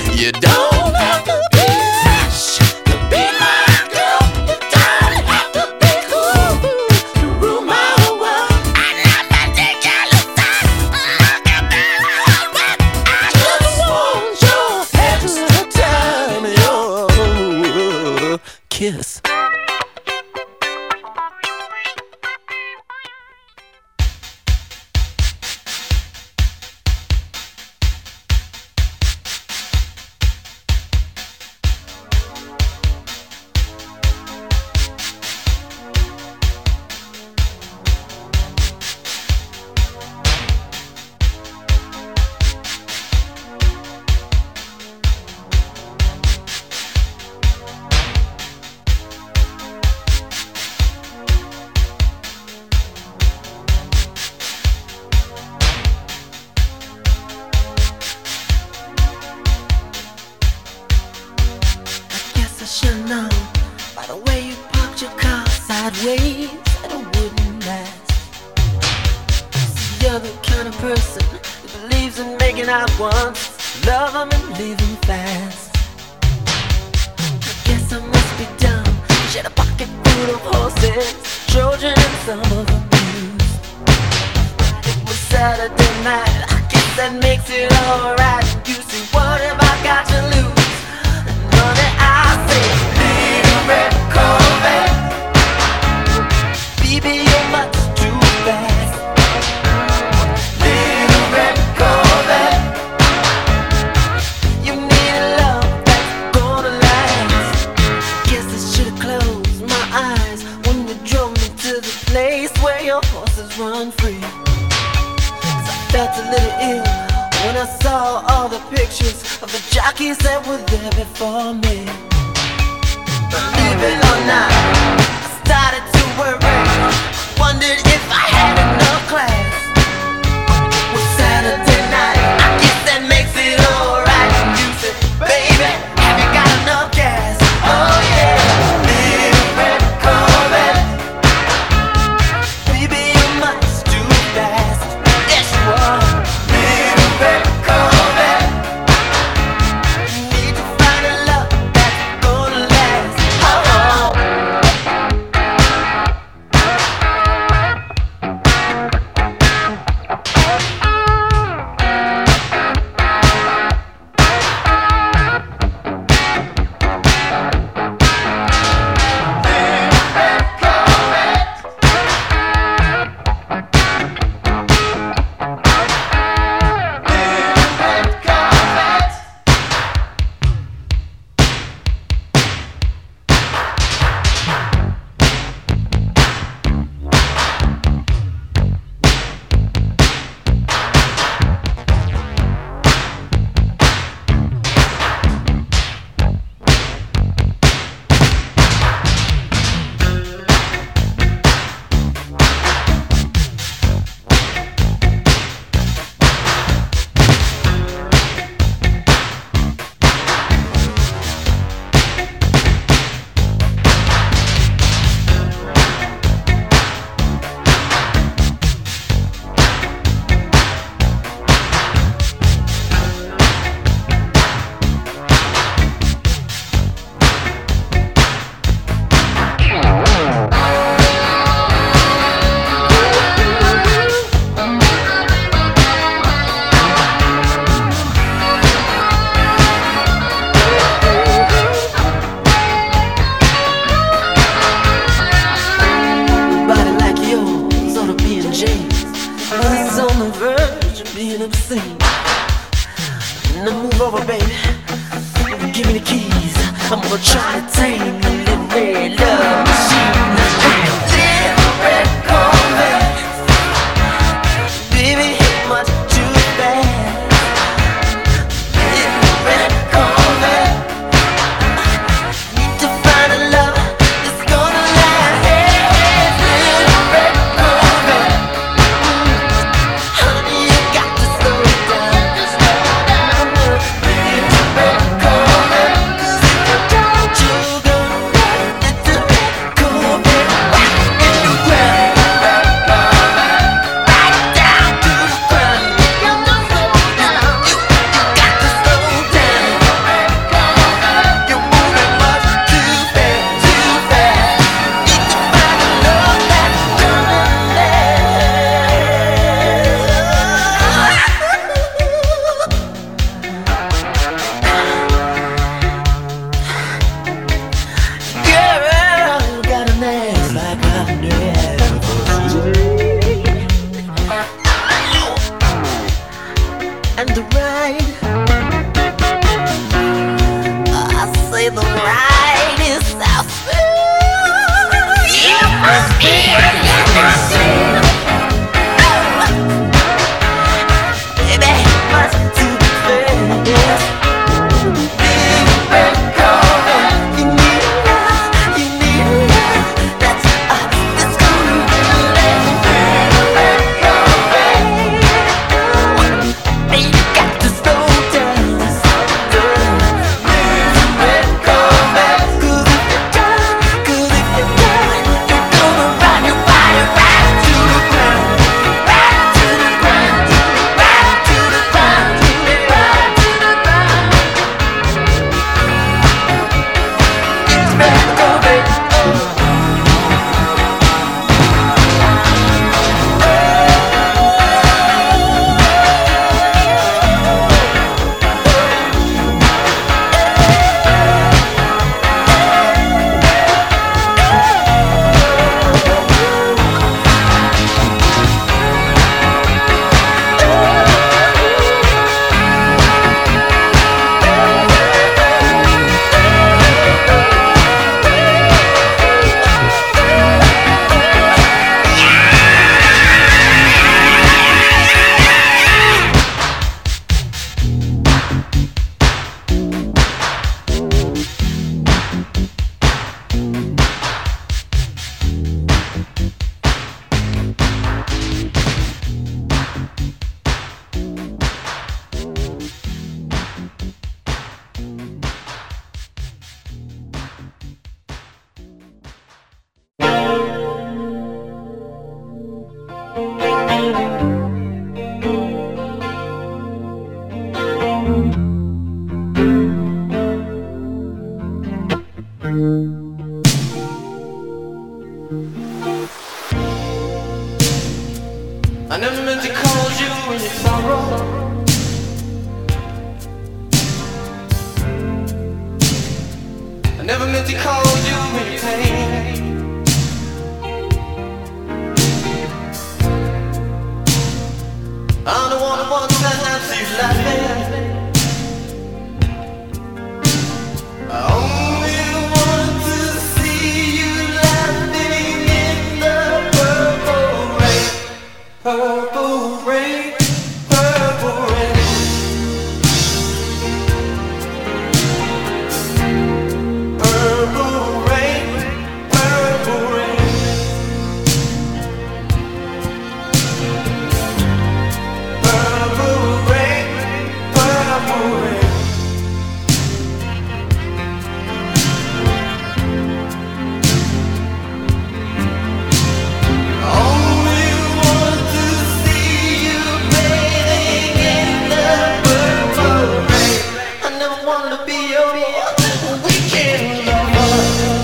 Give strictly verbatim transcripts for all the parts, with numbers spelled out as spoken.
You don't have to be rich to be my girl. You don't have to be cool to rule my whole world. I'm not particular type. Look at that hard work. I just want your extra time, your kiss. I should know by the way you parked your car sideways that it wouldn't last. See, you're the kind of person who believes in making out once, love them and leave them fast. I guess I must be dumb. She had a pocket full of horses, Trojan and some of them used. It was Saturday night, I guess that makes it alright. You see, what have I got to lose? Money, I say, little red Corvette. Baby, you're much too fast. Little red Corvette. You need a love that's gonna last. Guess I should've closed my eyes when you drove me to the place where your horses run free. 'Cause I felt a little ill when I saw all the pictures of the jockeys that were there before me. Believe it or not, I started to worry. Wondered if I had enough class. Well, Saturday night, I guess that makes it alright. You said, baby, have you got enough gas? Oh yeah, little red Corvette. Baby, you're much too fast. Yes, you are. Little red Corvette. Need to find a love that's gonna last. Oh, oh. being obscene. Now move over, baby. Give me the keys. I'm gonna try to tame your little red love machine. Little red Corvette, baby, you're much too fast. Little red Corvette, need to find a love that's gonna last. Little red Corvette, honey, you got to slow it down. Little red Corvette, 'cause if you don't, you're gonna ride. Little red Corvette, rock in the ground. ride. I say the ride is so smooth. You must be a you baby, must too fast. Big red carpet, you need a love, you need a love. That's us, that's gonna let me big red carpet. You got to slow down, slow down. Big red carpet, 'cause if you don't, 'cause if you don't, you're gonna run your body right to the ground, right to the ground, right to the ground, right to the ground. It's red carpet. I never meant to cause you in your sorrow. I never meant to cause you in your pain. I'm the one who wants that now see you laughing. I only want to see you laughing in the purple rain. Purple rain, purple rain. Purple rain, purple rain. Purple rain, purple rain. Only want to see you bathing in the purple rain. I never wanted to be your weekend lover.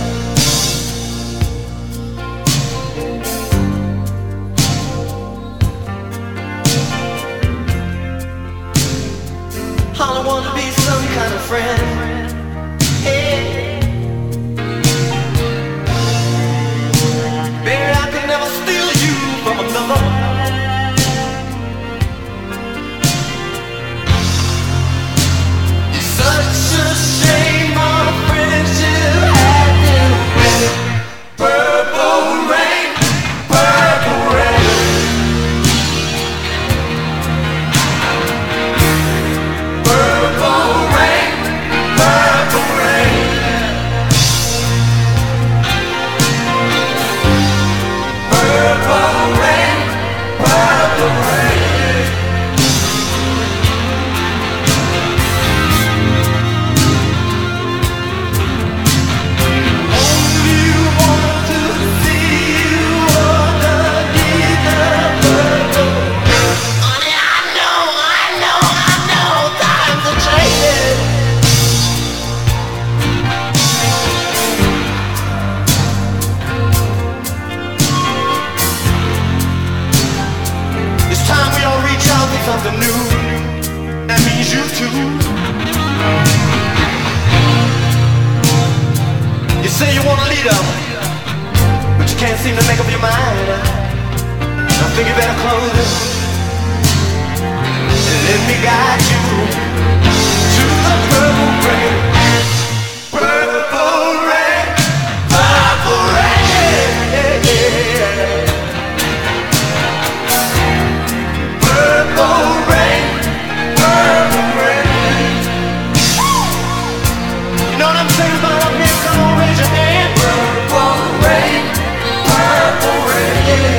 I don't want to be some kind of friend. Hey, baby, I could never steal you from another. It's such a shame our friendship had to end. Purple rain, purple rain. Purple rain, purple rain. Purple rain, purple rain. Only want to see you underneath the purple rain. Honey, I know, I know, I know, times are changing. It's time we all reach out for something new. That means you too. You say you want a leader, but you can't seem to make up your mind. I think you better close it. Let me guide you to the purple rain. Purple rain, purple rain. Purple rain, purple rain. You know what I'm saying about up here? Come on, raise your hand. Purple rain, purple rain.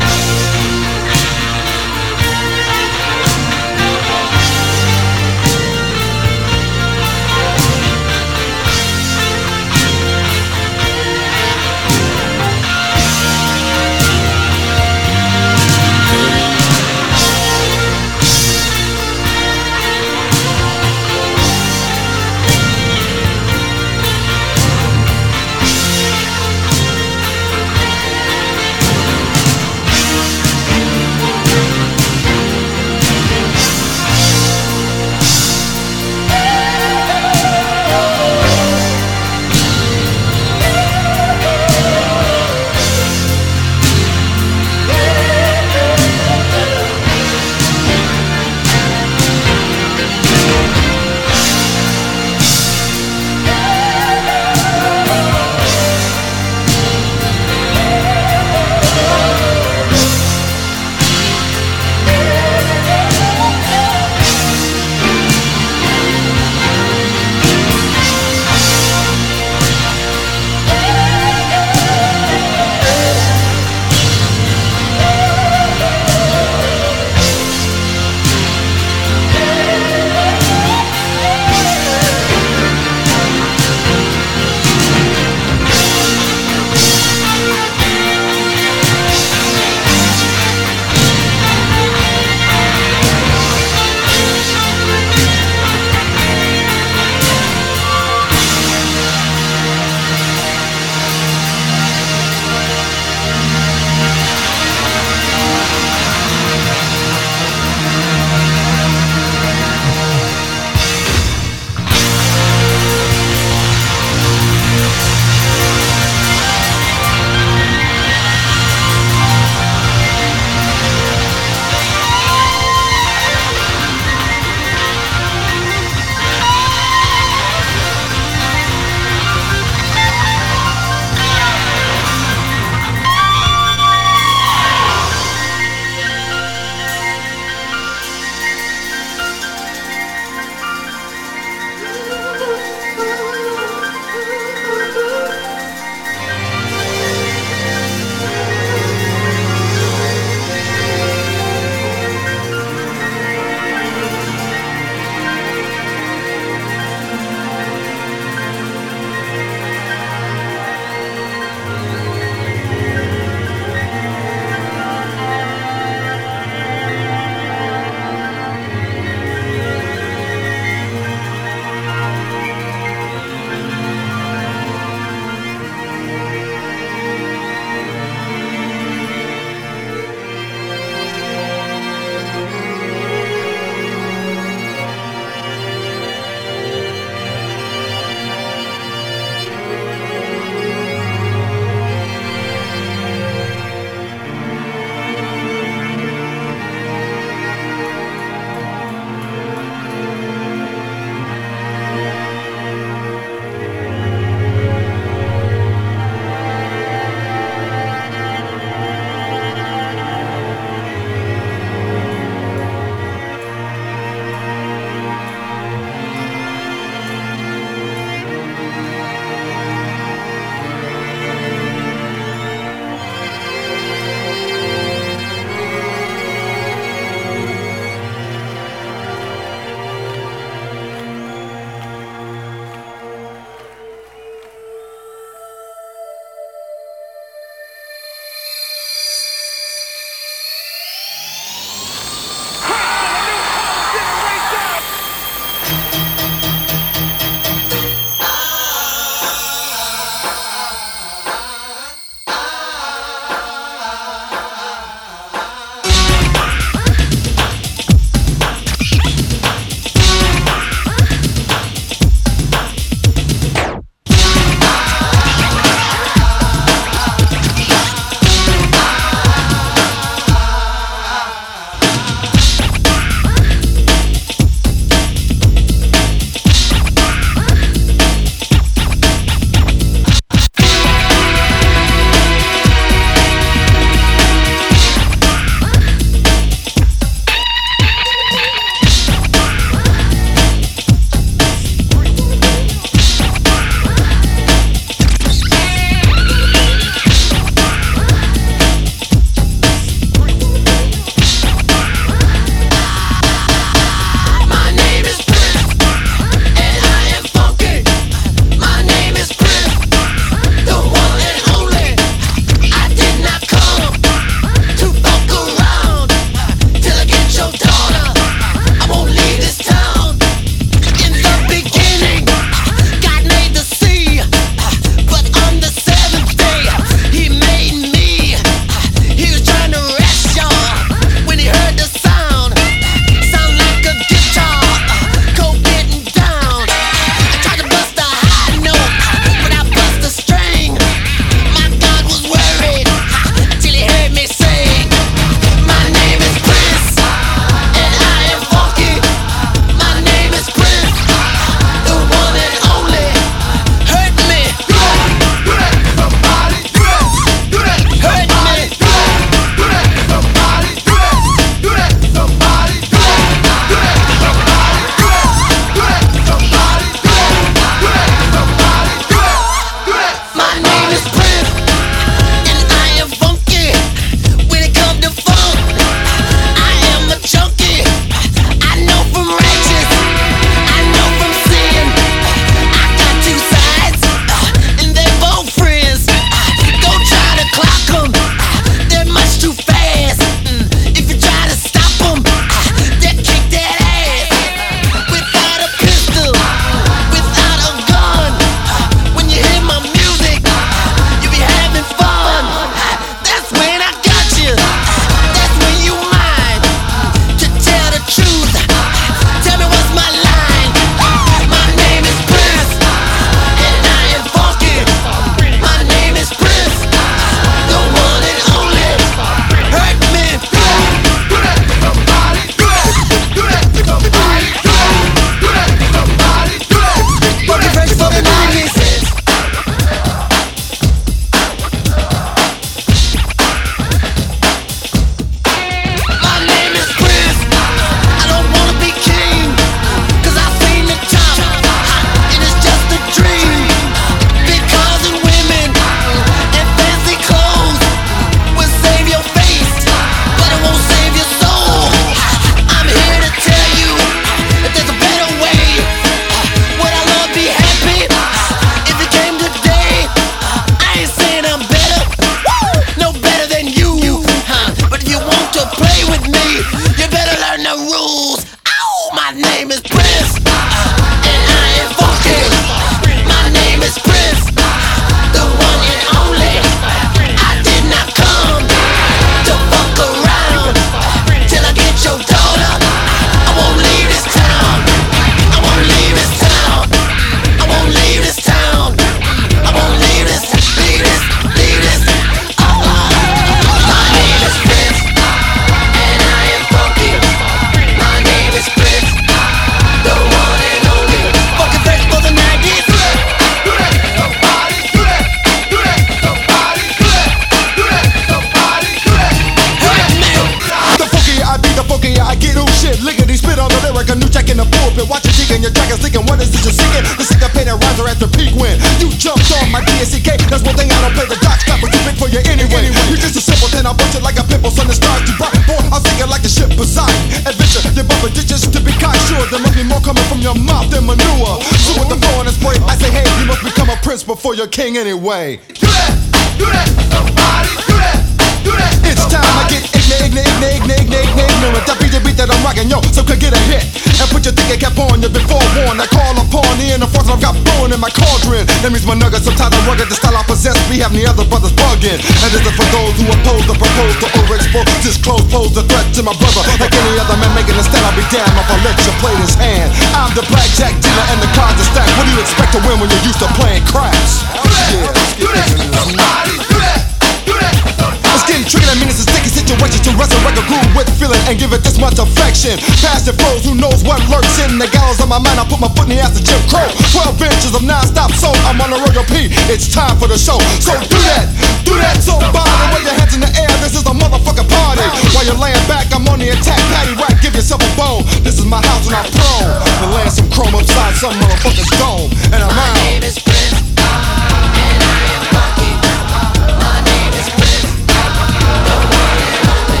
M I D S C K. That's one thing I don't play the Dutch got, but too big for you anyway. You're just a simpleton, I bust it like a pimple, son, the stars too bright. Boy, I'm thinking like the ship Poseidon. Adventure, you're bumping ditches to be kind. Sure, there must be more coming from your mouth than manure. So with the flow and the spray, I say, hey, you must become a prince before you're king anyway. Do that, do that, somebody, do that, do that. It's time I get ignorant, ignorant, ignorant, ignorant, ignorant. That beat the beat that I'm rocking, yo, so could get a hit. And put your thinking cap on, you've been forewarned. I call upon the inner force I've got blowing in my cauldron. That means my nuggets, sometimes I'm rugged, the style I possess. We have the other brothers bugging. And this is for those who oppose the proposed to overexpose. Disclose, pose the threat to my brother. Like any other man making a stand, I'll be damned if I let you play this hand. I'm the blackjack dealer and the cards are stacked. What do you expect to win when you're used to playing craps? Yeah, do that, somebody, do that, do that. It's getting tricky, that means it's a sticky situation to resurrect a groove with feeling and give it this much affection. Past the flows, who knows what lurks in the gallows of my mind. I put my foot in the ass of Jim Crow. Twelve inches of non-stop soul, I'm on a royal P. It's time for the show. So do that, do that, so body. Wave your hands in the air, this is a motherfucking party. While you're laying back, I'm on the attack. Patty whack, give yourself a bone. This is my house and I'm prone to land some chrome upside some motherfucker's dome. And I'm out. My name is Prince, and I am funky. My name is Prince, the one and only.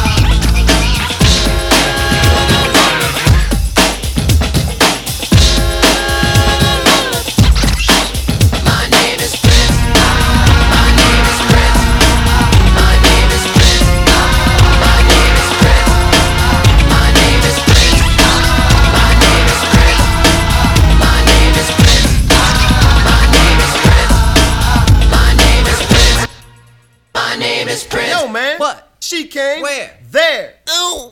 My name is Prince, my name is Prince, my name is Prince, my name is Prince, my name is Prince, my name is Prince, my name is Prince. My name is Prince. Yo, man. What? She came. Where? There. Ooh.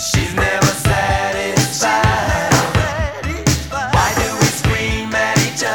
Why do we scream at each other?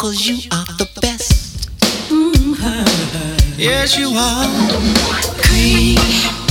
cause you are the best. Mm-hmm. Yes, you are. Cream.